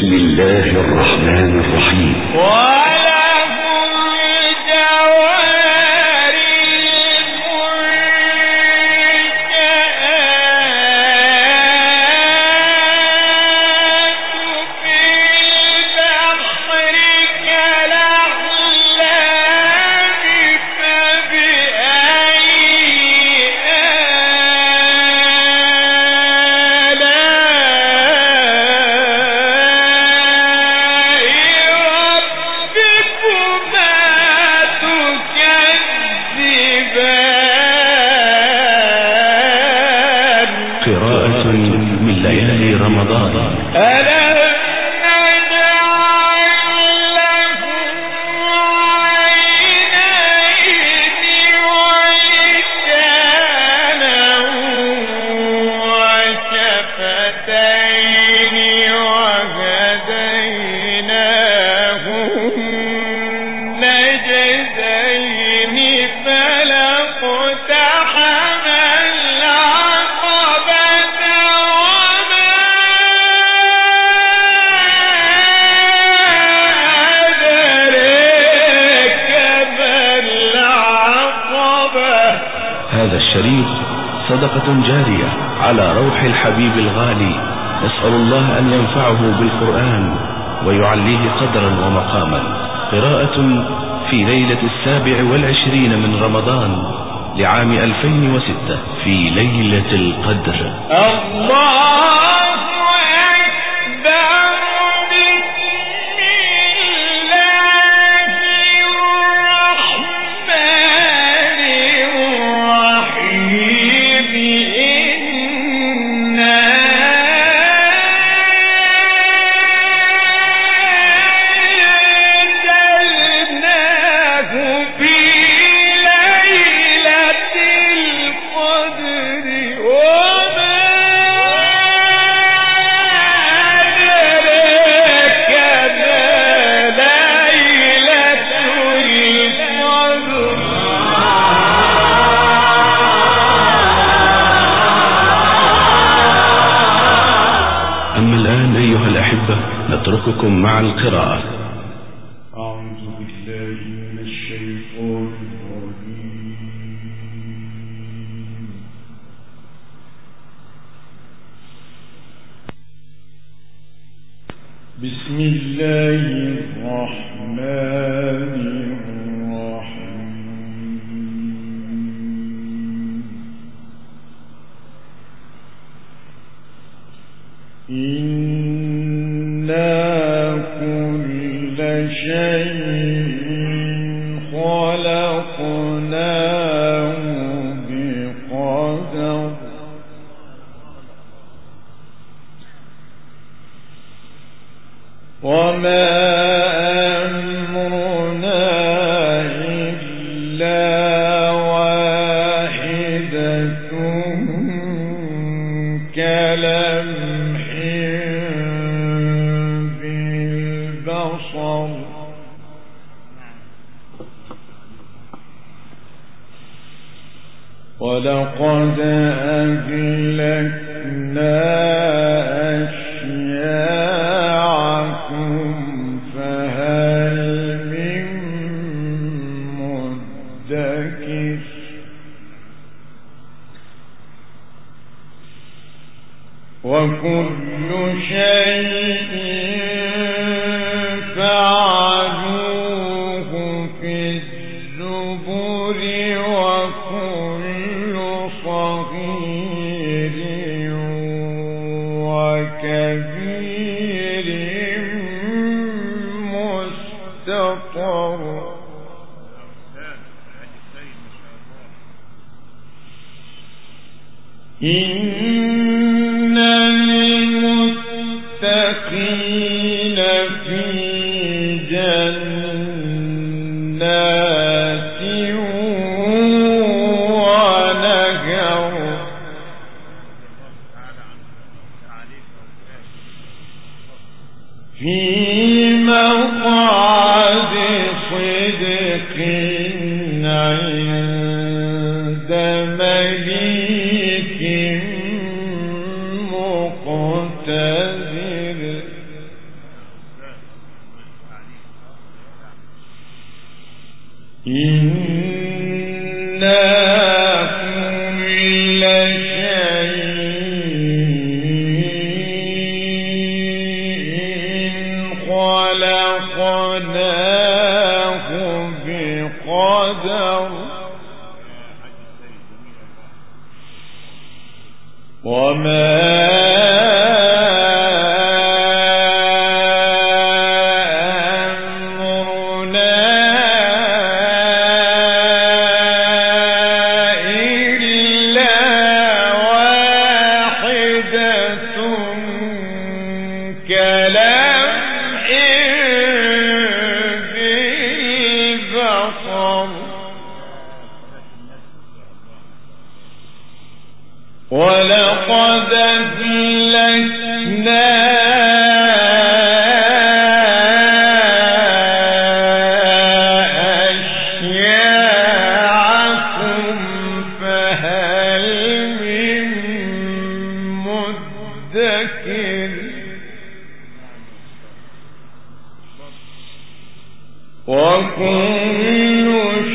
بسم الله الرحمن الرحيم. قراءة من ليالي رمضان. هذا الشريط صدقة جارية على روح الحبيب الغالي، نسأل الله أن ينفعه بالقرآن ويعليه قدرا ومقاما. قراءة في ليلة 27 من رمضان لعام 2006 في ليلة القدر. الله نترككم مع القراءة. أعوذ بالله من الشيطان الرجيم. بسم الله الرحمن الرحيم. كل شيء خلقناه بقدر. وما أمرنا إلا واحدة كلمح بالبصر. ولقد أهلكنا أشياعكم فهل من مدكر. وكل شيء فعلوه في الزبر وكل صغير وكبير مستطر. إن المتقين في جنات ونهر. في مقعد صدق عند مليك مقتدر. ولقد أهلكنا أشياعكم فهل من مدكر وكل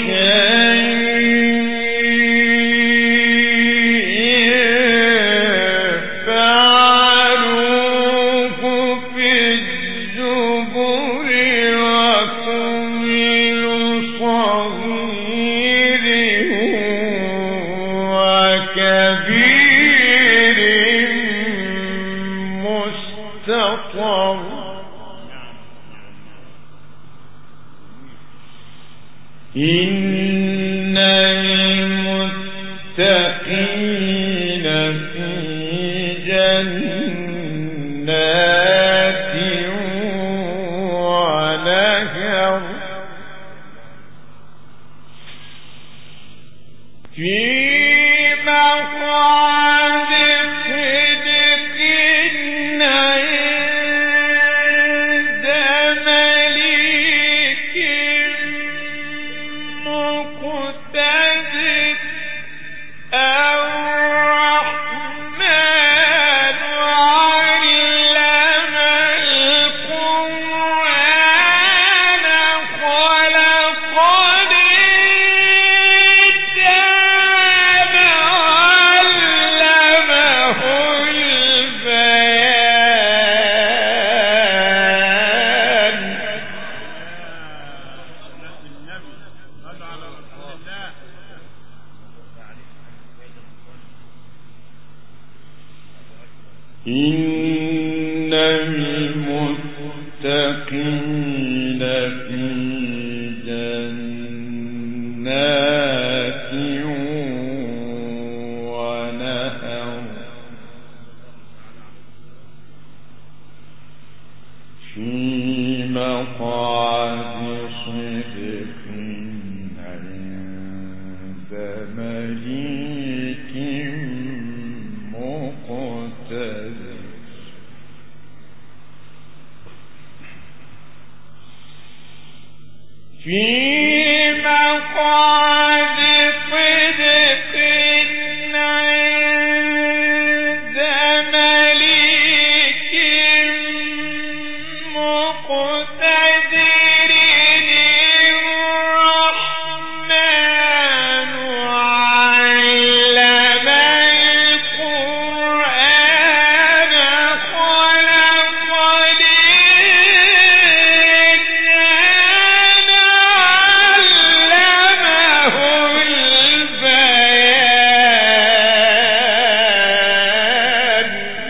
إن المتقين في جنات ونهر في مقعد صدق عند مليك مقتدر الرحمن علم القرآن خلق الإنسان علمه البيان إن المتقين في جنات ونهر في مقعد صدق عند مليك مقتدر في مقعد صدق عند مليك مقتدر الرحمن علم القرآن خلق الإنسان علمه البيان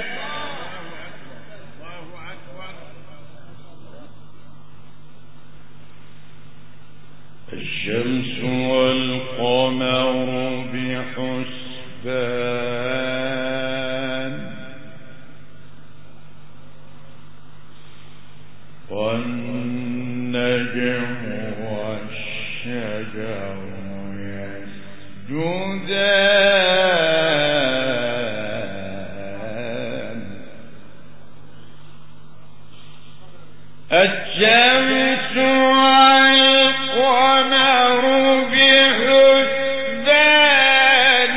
الشمس والقمر بحسبان والنجم والشجر يسجدان الشمس والقمر بحسبان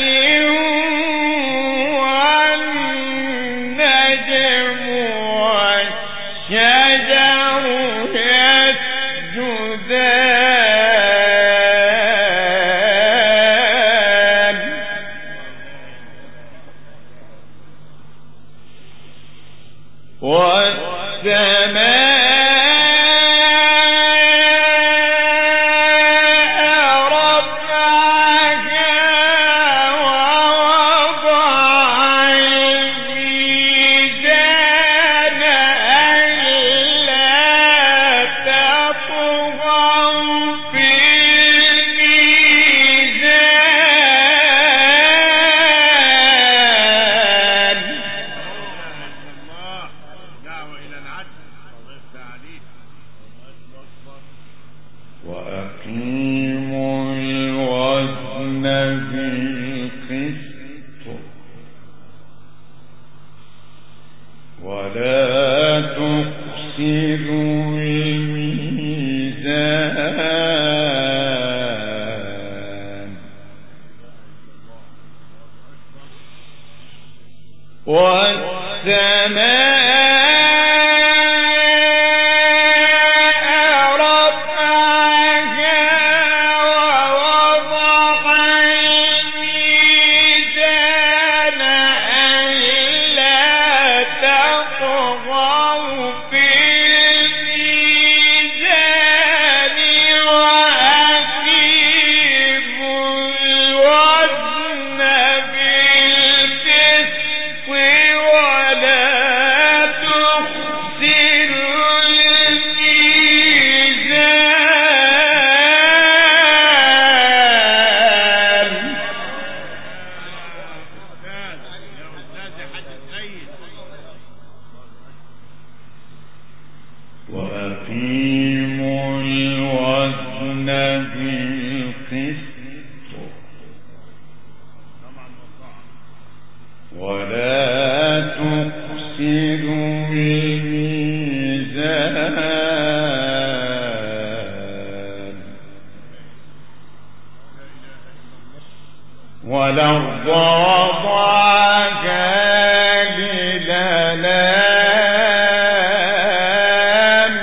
والنجم والشجر يسجدان والسماء رفعها ووضع بالقسط ولا تخسروا الميزان والسماء وأقيموا الوزن بالقسط ولا تخسروا الميزان والأرض وضعها للأنام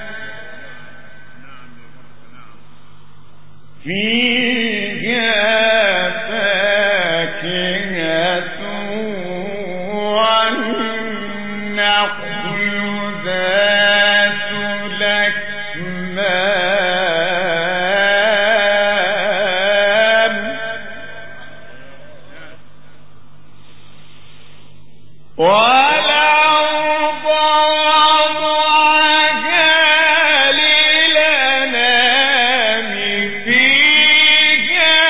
فيها فاكهة والنخل ذات الأكمام والأرض وضعها للأنام فيها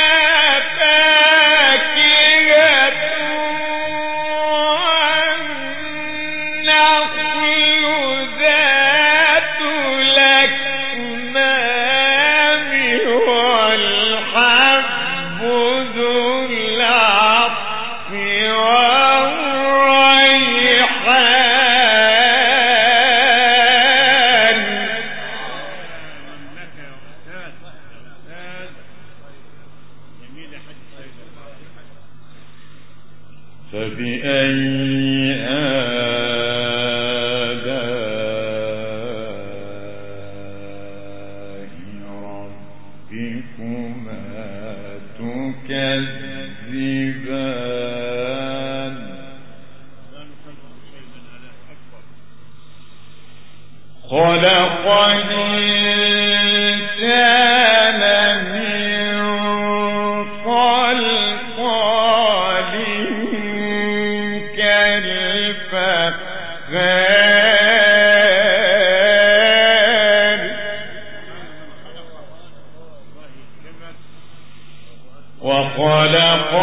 فاكهة والنخل ذات الأكمام والحب ذو العصف فبأي آلاء ربكما تكذبان خلق الإنسان من صلصال كالفخار وخلق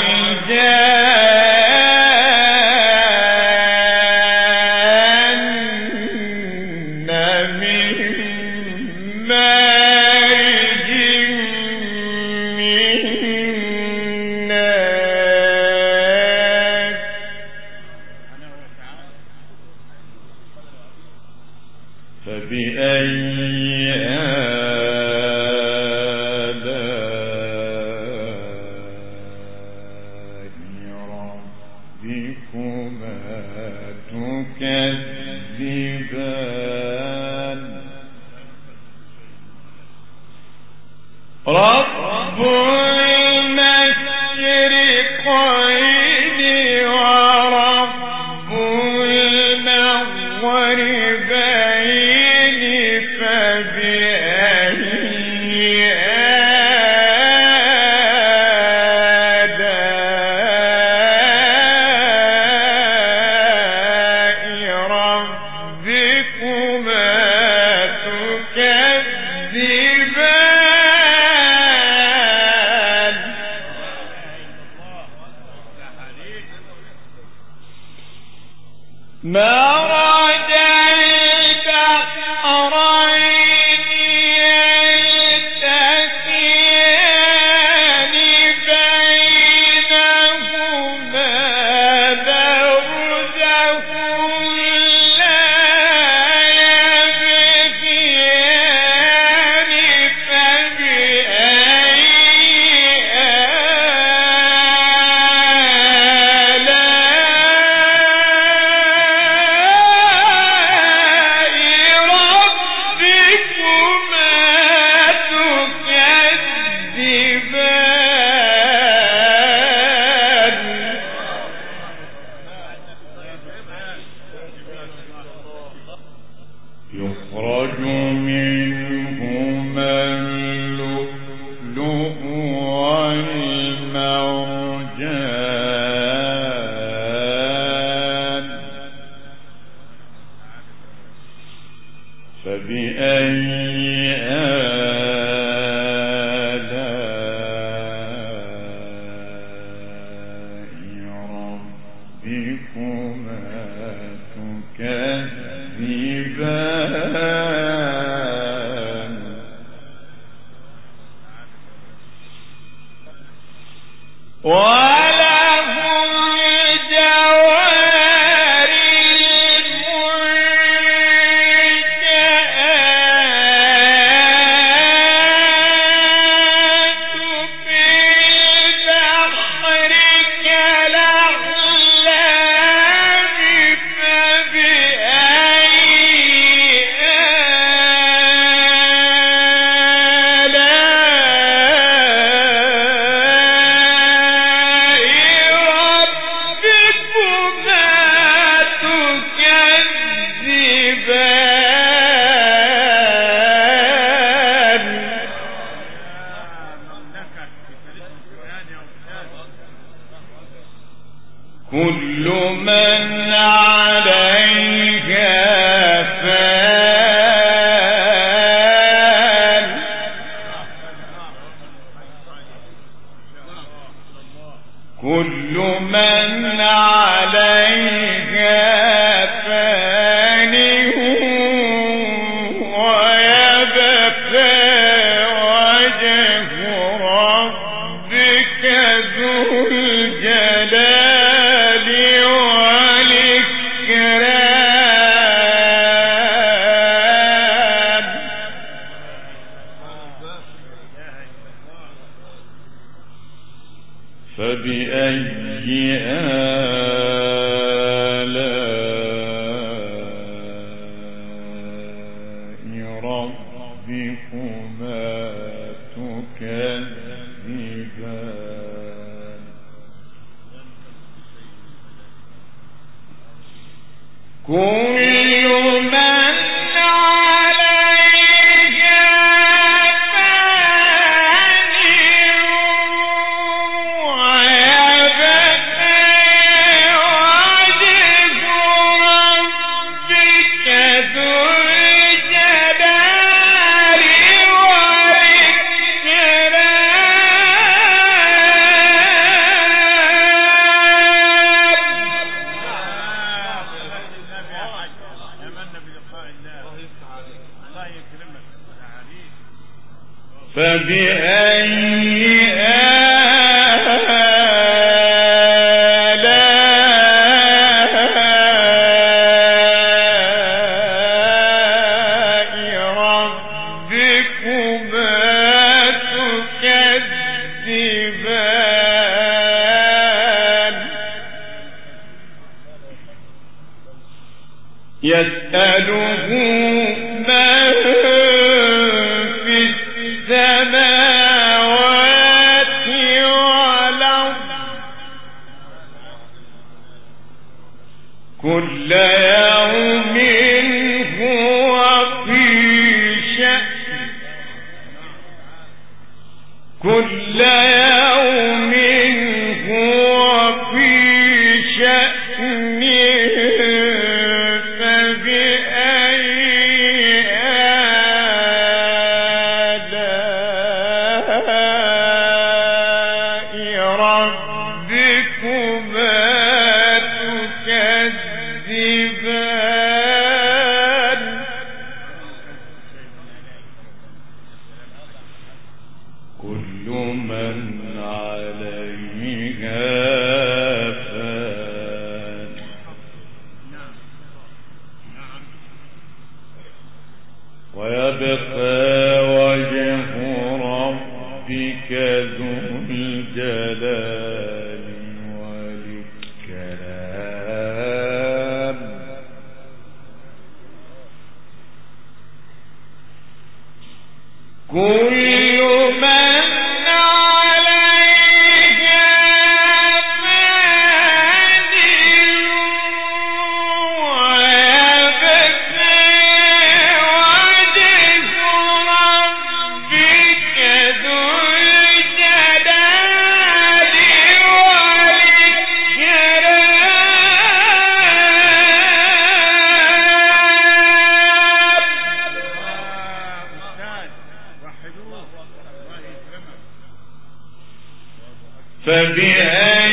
الجان من مارج من نار فبأي آلاء ربكما تكذبان رب المشرقين ورب المغربين فبأي آلاء ربكما تكذبان مرج البحرين يلتقيان بينهما يسأله من في السماوات والأرض كل يوم هو في شأن كل يوم هو في شأن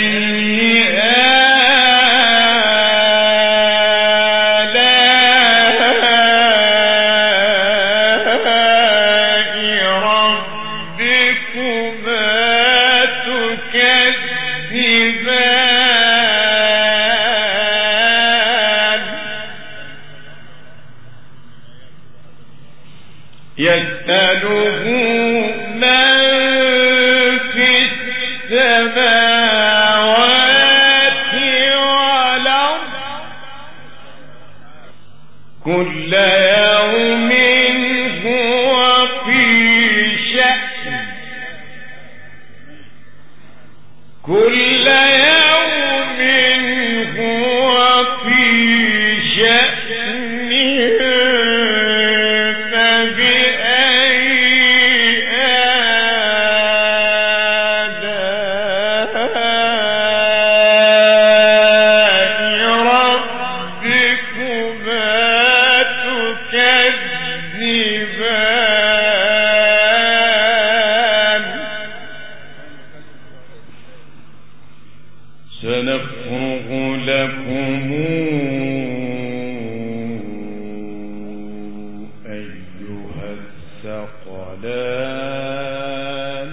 فبأي يسأله من في السماوات والأرض كل يوم هو في شأن كل يوم هو في شأن فبأي آلاء ربكما تكذبان سنفرغ لكم أيها الثقلان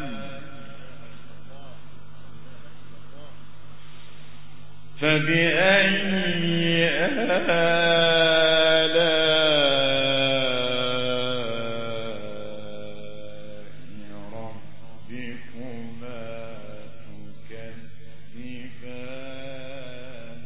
فبأي آلاء ربكما تكذبان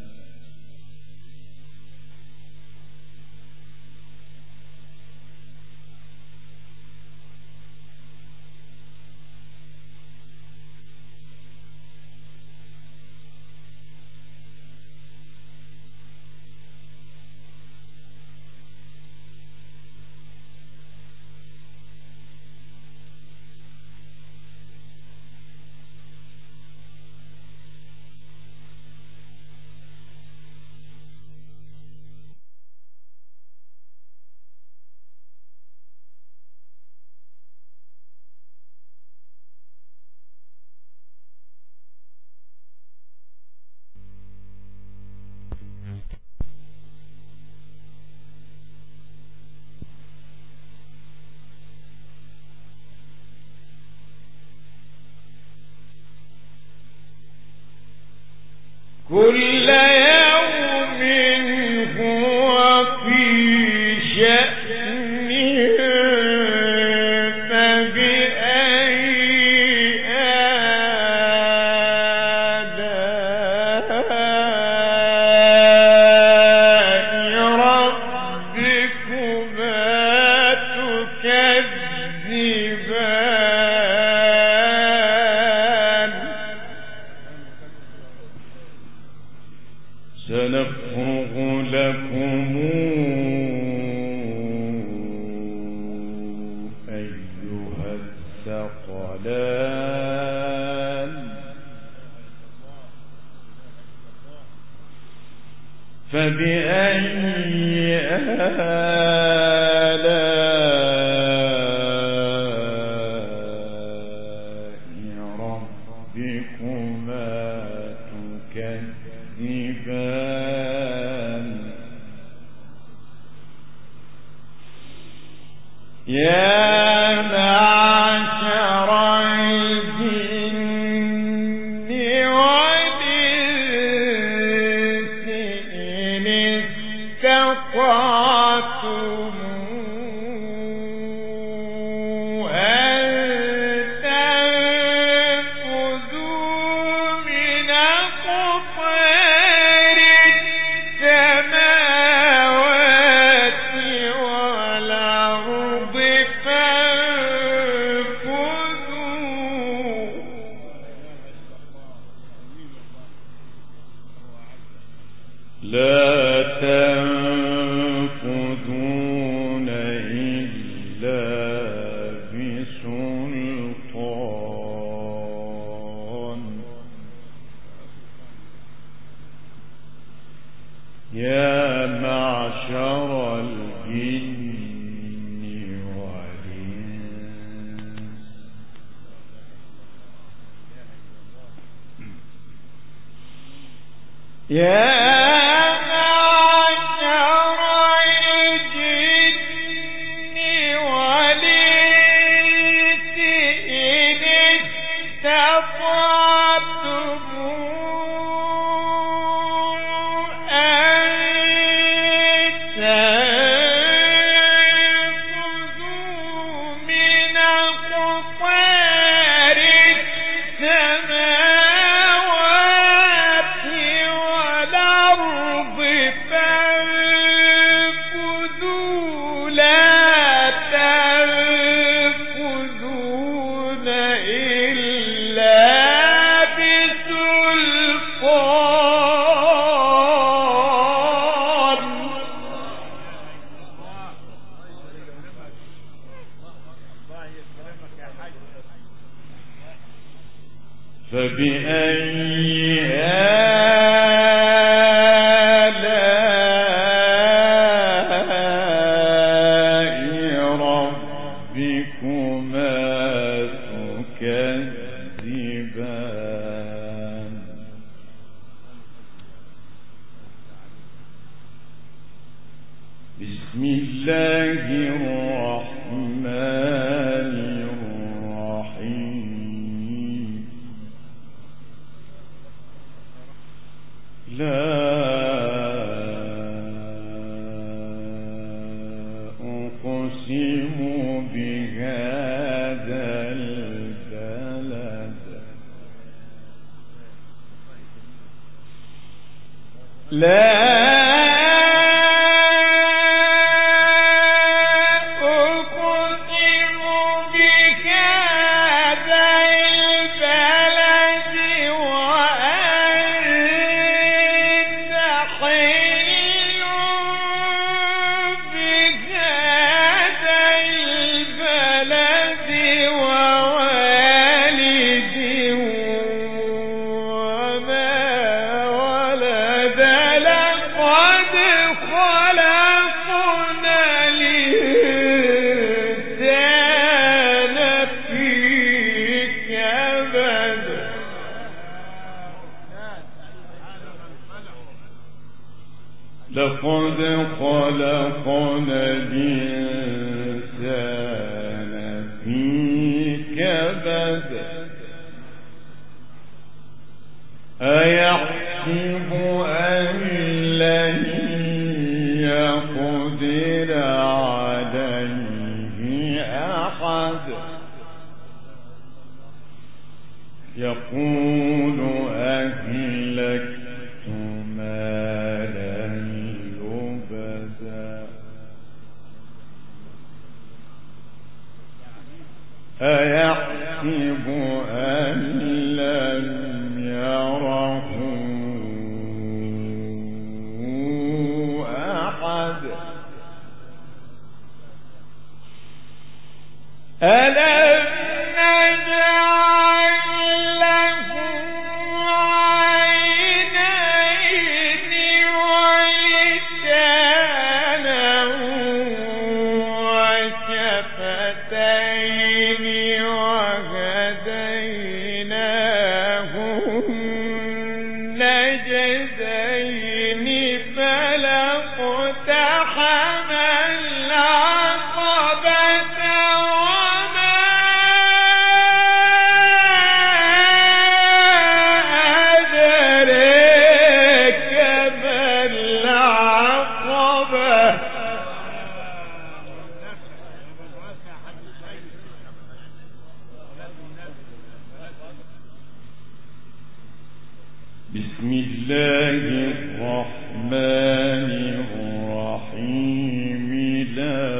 كل يوم هو في شأن فبأي آلاء ربكما تكذبان سنفرغ لكم أيها الثقلان فبأي آلاء ربكما تكذبان يا معشر الجن والإنس إن استطعتم أن تنفذوا من أقطار السماوات والأرض فانفذوا لا تنفذون إلا بسلطان يا معشر الجن والإنس يا فبأي آلاء ربكما تكذبان بسم الله الرحمن الرحيم لا أقسم بهذا البلد لا لقد خلقنا الإنسان في كبد أيحسب أن لن يقدر عليه أحد يقول أهلكت مالا لبدا أيحسب أن لم يره أحد ألم نجعل له عينين ولسانا وشفتين وهديناه النجدين فلاقتحم العقبة وما أدريك ما العقبة بسم الله الرحمن الرحيم لا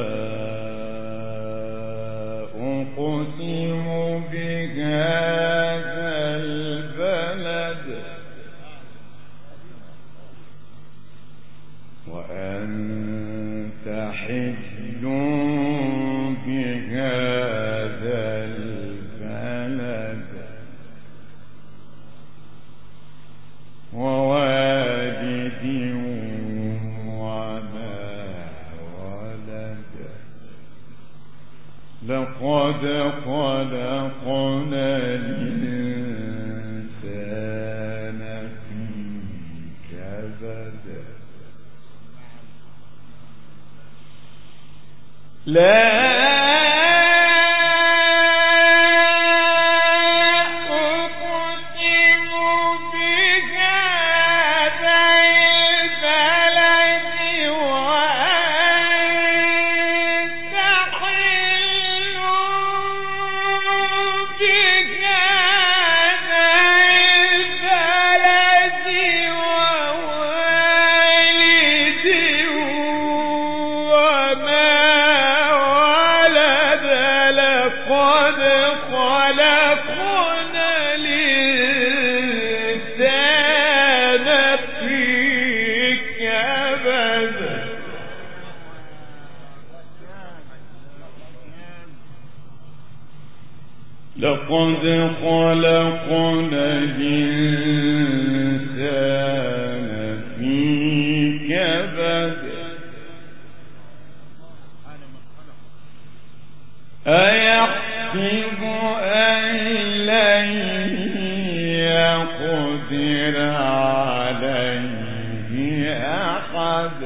أقسم بهذا البلد وأنت حل بهذا البلد ووالد وما ولد لقد خلقنا الإنسان في كبد لا وما لقد خلقنا الإنسان في كبد أيحسب أن لن يقدر عليه أحد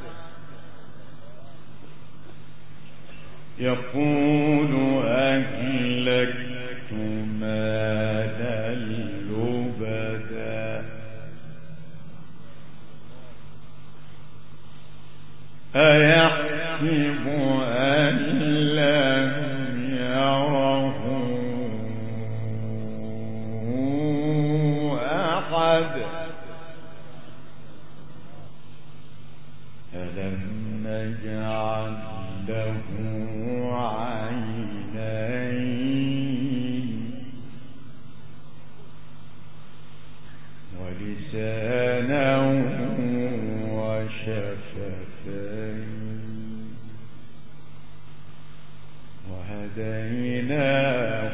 يقول أهلكت مالا لبدا أيحسب أن لم يره أحد ألم نجعل له عينين ولسانا وشفتين وهديناه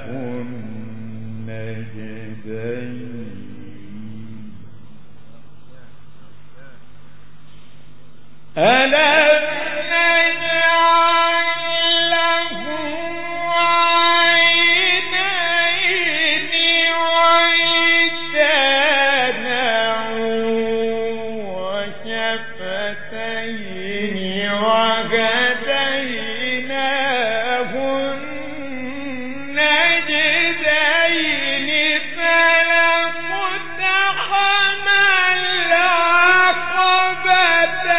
النجدين ألم نجعل له عينين ولسانا وشفتين وهديناه النجدين فلاقتحم العقبة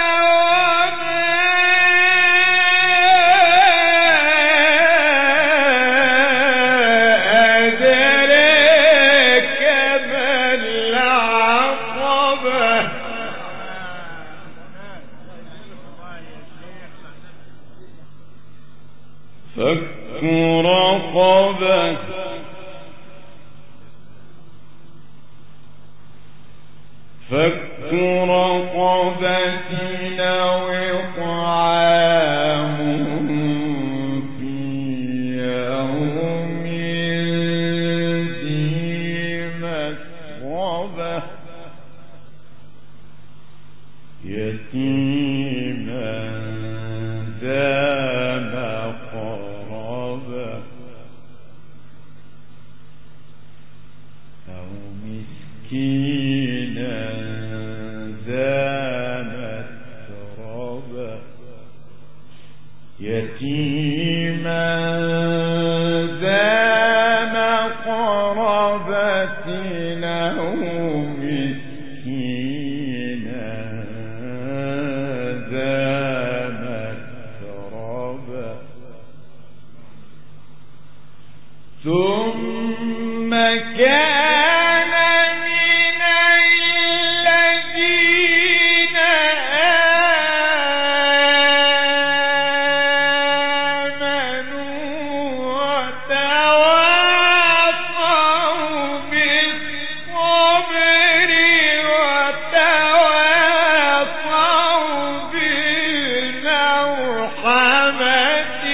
فك رقبة فك رقبة أو إطعام في يوم ذي مسغبة يتيما ذا مقربة أو مسكينا ذا متربة يتيما ذا مقربة أو مسكينا ذا متربة ثم كان من الذين آمنوا وتواصوا بالصبر وتواصوا بالمرحمة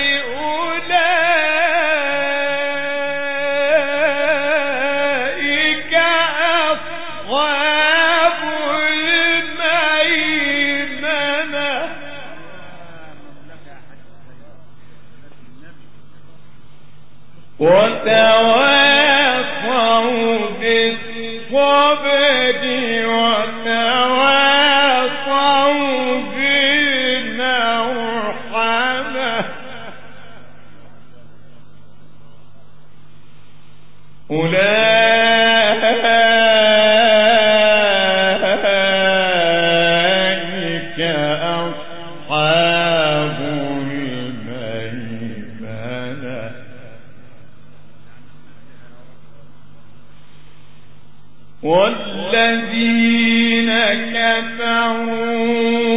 وتواصوا بالصبر وتواصوا بالمرحمة أولئك أصحاب الميمنة والذين كفروا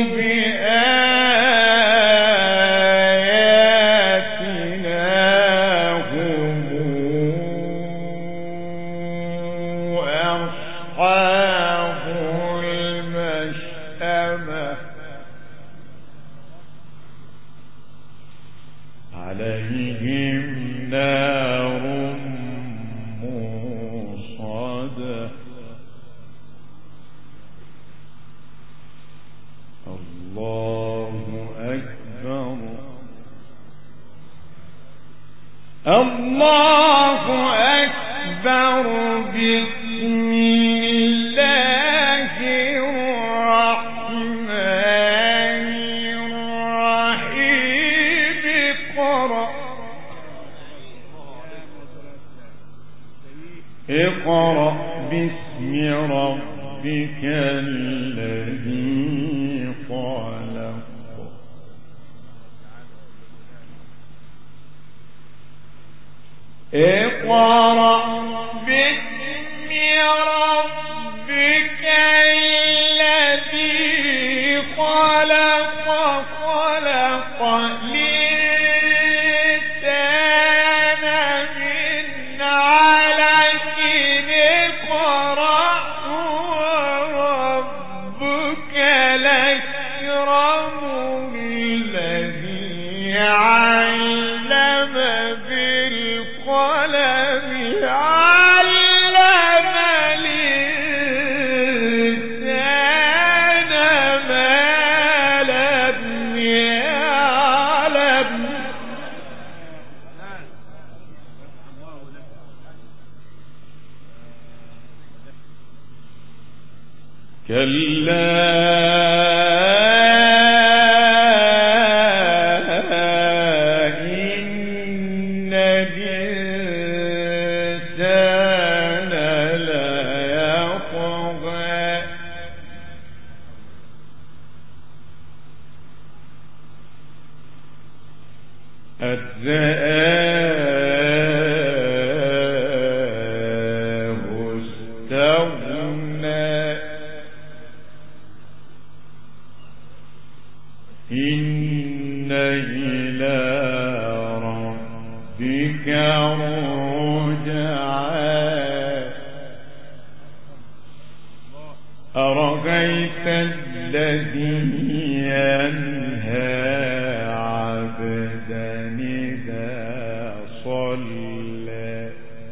بآياتنا هم أصحاب المشأمة عليهم نار ربك الذي خلق اقرأ باسم ربك الذي خلق خلق الإنسان من علق اقرأ وربك الأكرم الذي علم بالقلم علم الإنسان ما لم يعلم كلا إن الإنسان ليطغى أن رآه استغنى إن إلى ربك رجعا أرأيت الذي ينهى عبدا إذا صلى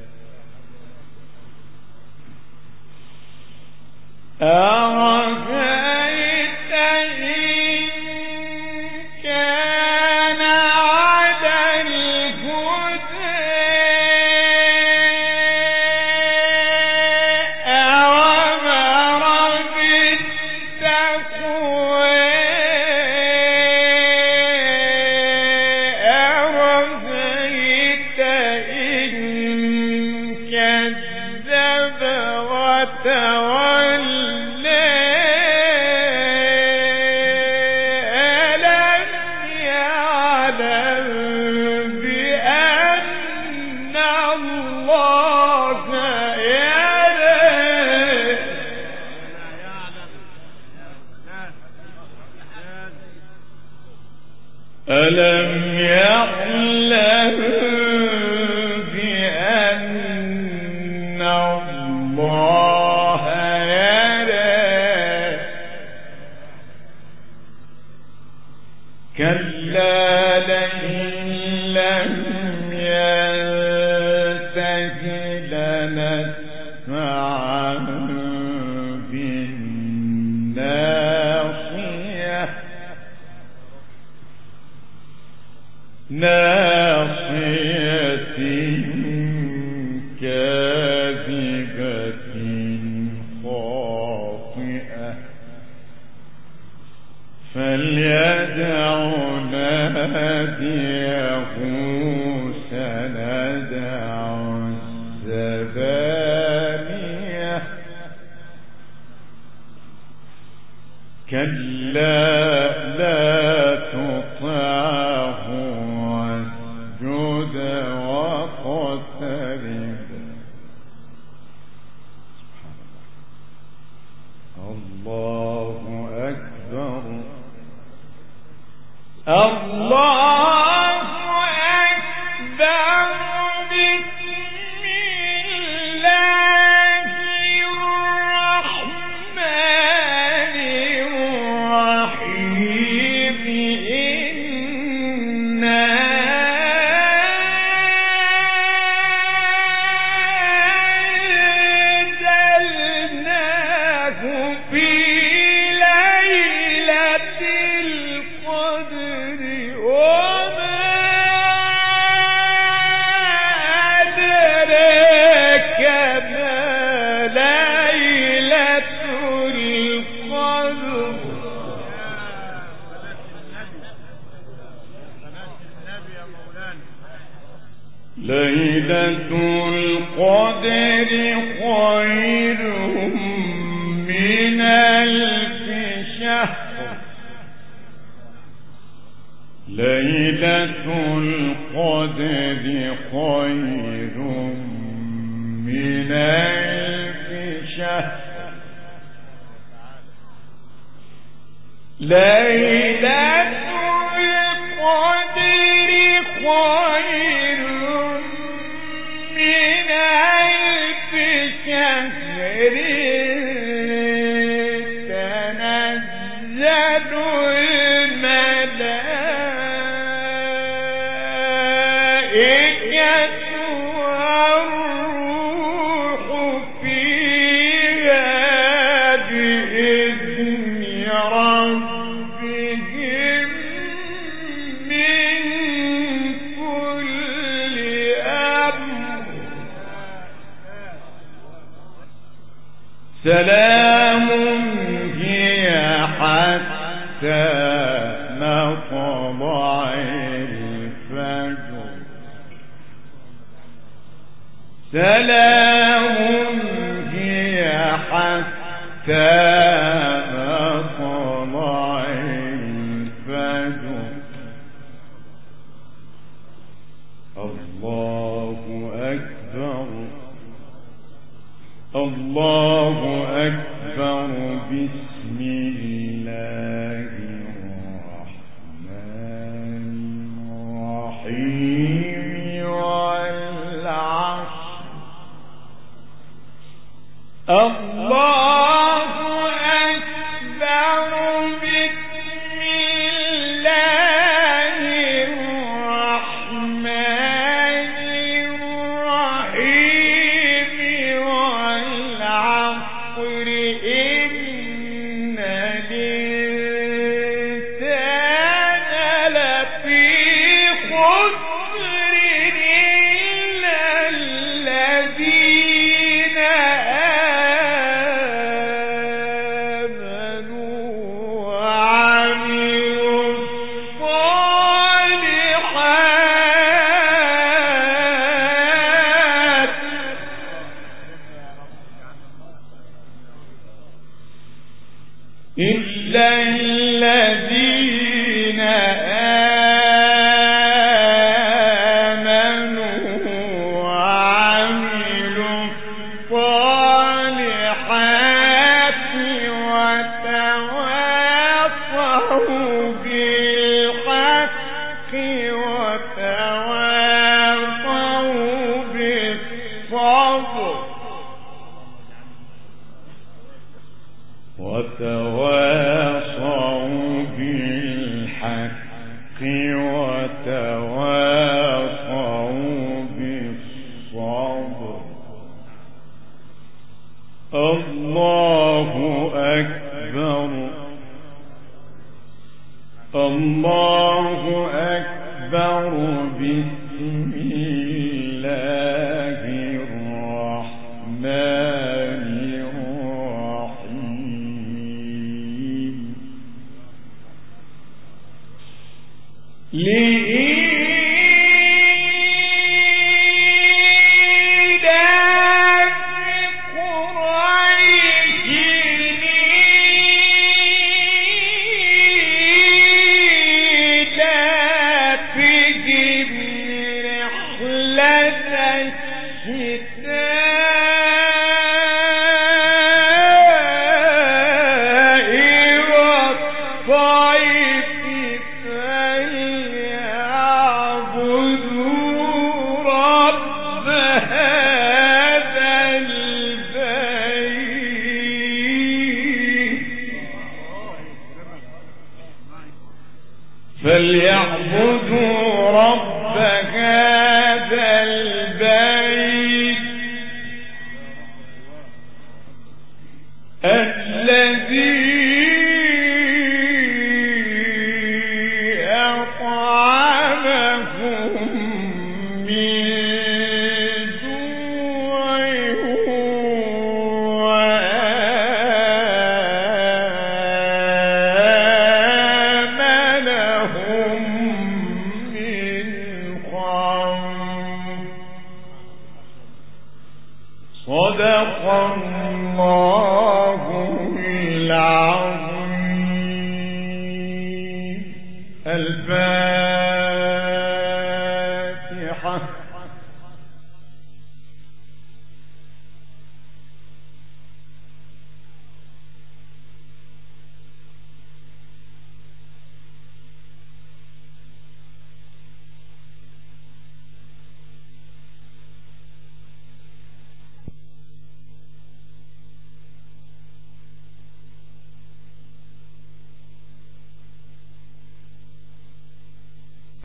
أرأيت إن كان على الهدى أوامر بالتقوى أرأيت إن كذب وتولى ألم يعلم بأن الله يرى ألم يعلم بأن الله يرى كلا لئن لم ينته لنسمعا بالناصية ناصية كاذبة خاطئة فليدع ناديه سندع الزبانية كلا لا تطعه واسجد واقترب الله أكبر الله أكبر بسم الله الرحمن الرحيم إنا أنزلناه في ليلة القدر وما أدراك ما ليلة القدر ليلة القدر خير من ليلة القدر خير من ألف شهر ليلة القدر خير من ألف شهر تنزل الملائكة والروح فيها بإذن ربهم من كل أمر سلام هي حتى مطلع الفجر سلام هي حتى مطلع الفجر الله أكبر الله أكبر بسم الله الرحمن الرحيم والعصر الله أكبر بسم الله الرحمن الرحيم والعصر إن الإنسان لفي خسر إلا الذين آمنوا وعملوا الصالحات إلا الذين آمنوا وعملوا الصالحات وتواصوا بالحق وتواصوا بالصبر وتواصوا بالحق وتواصوا بالصبر الله أكبر الله أكبر بسم الله الرحمن الرحيم لإيلاف قريش إيلافهم رحلة الشتاء والصيف فليعبدوا رب هذا البيت فليعبدوا رب هذا البيت الذي أطعمهم من جوع وآمنهم من خوف صدق الله العظيم. الفاتحة.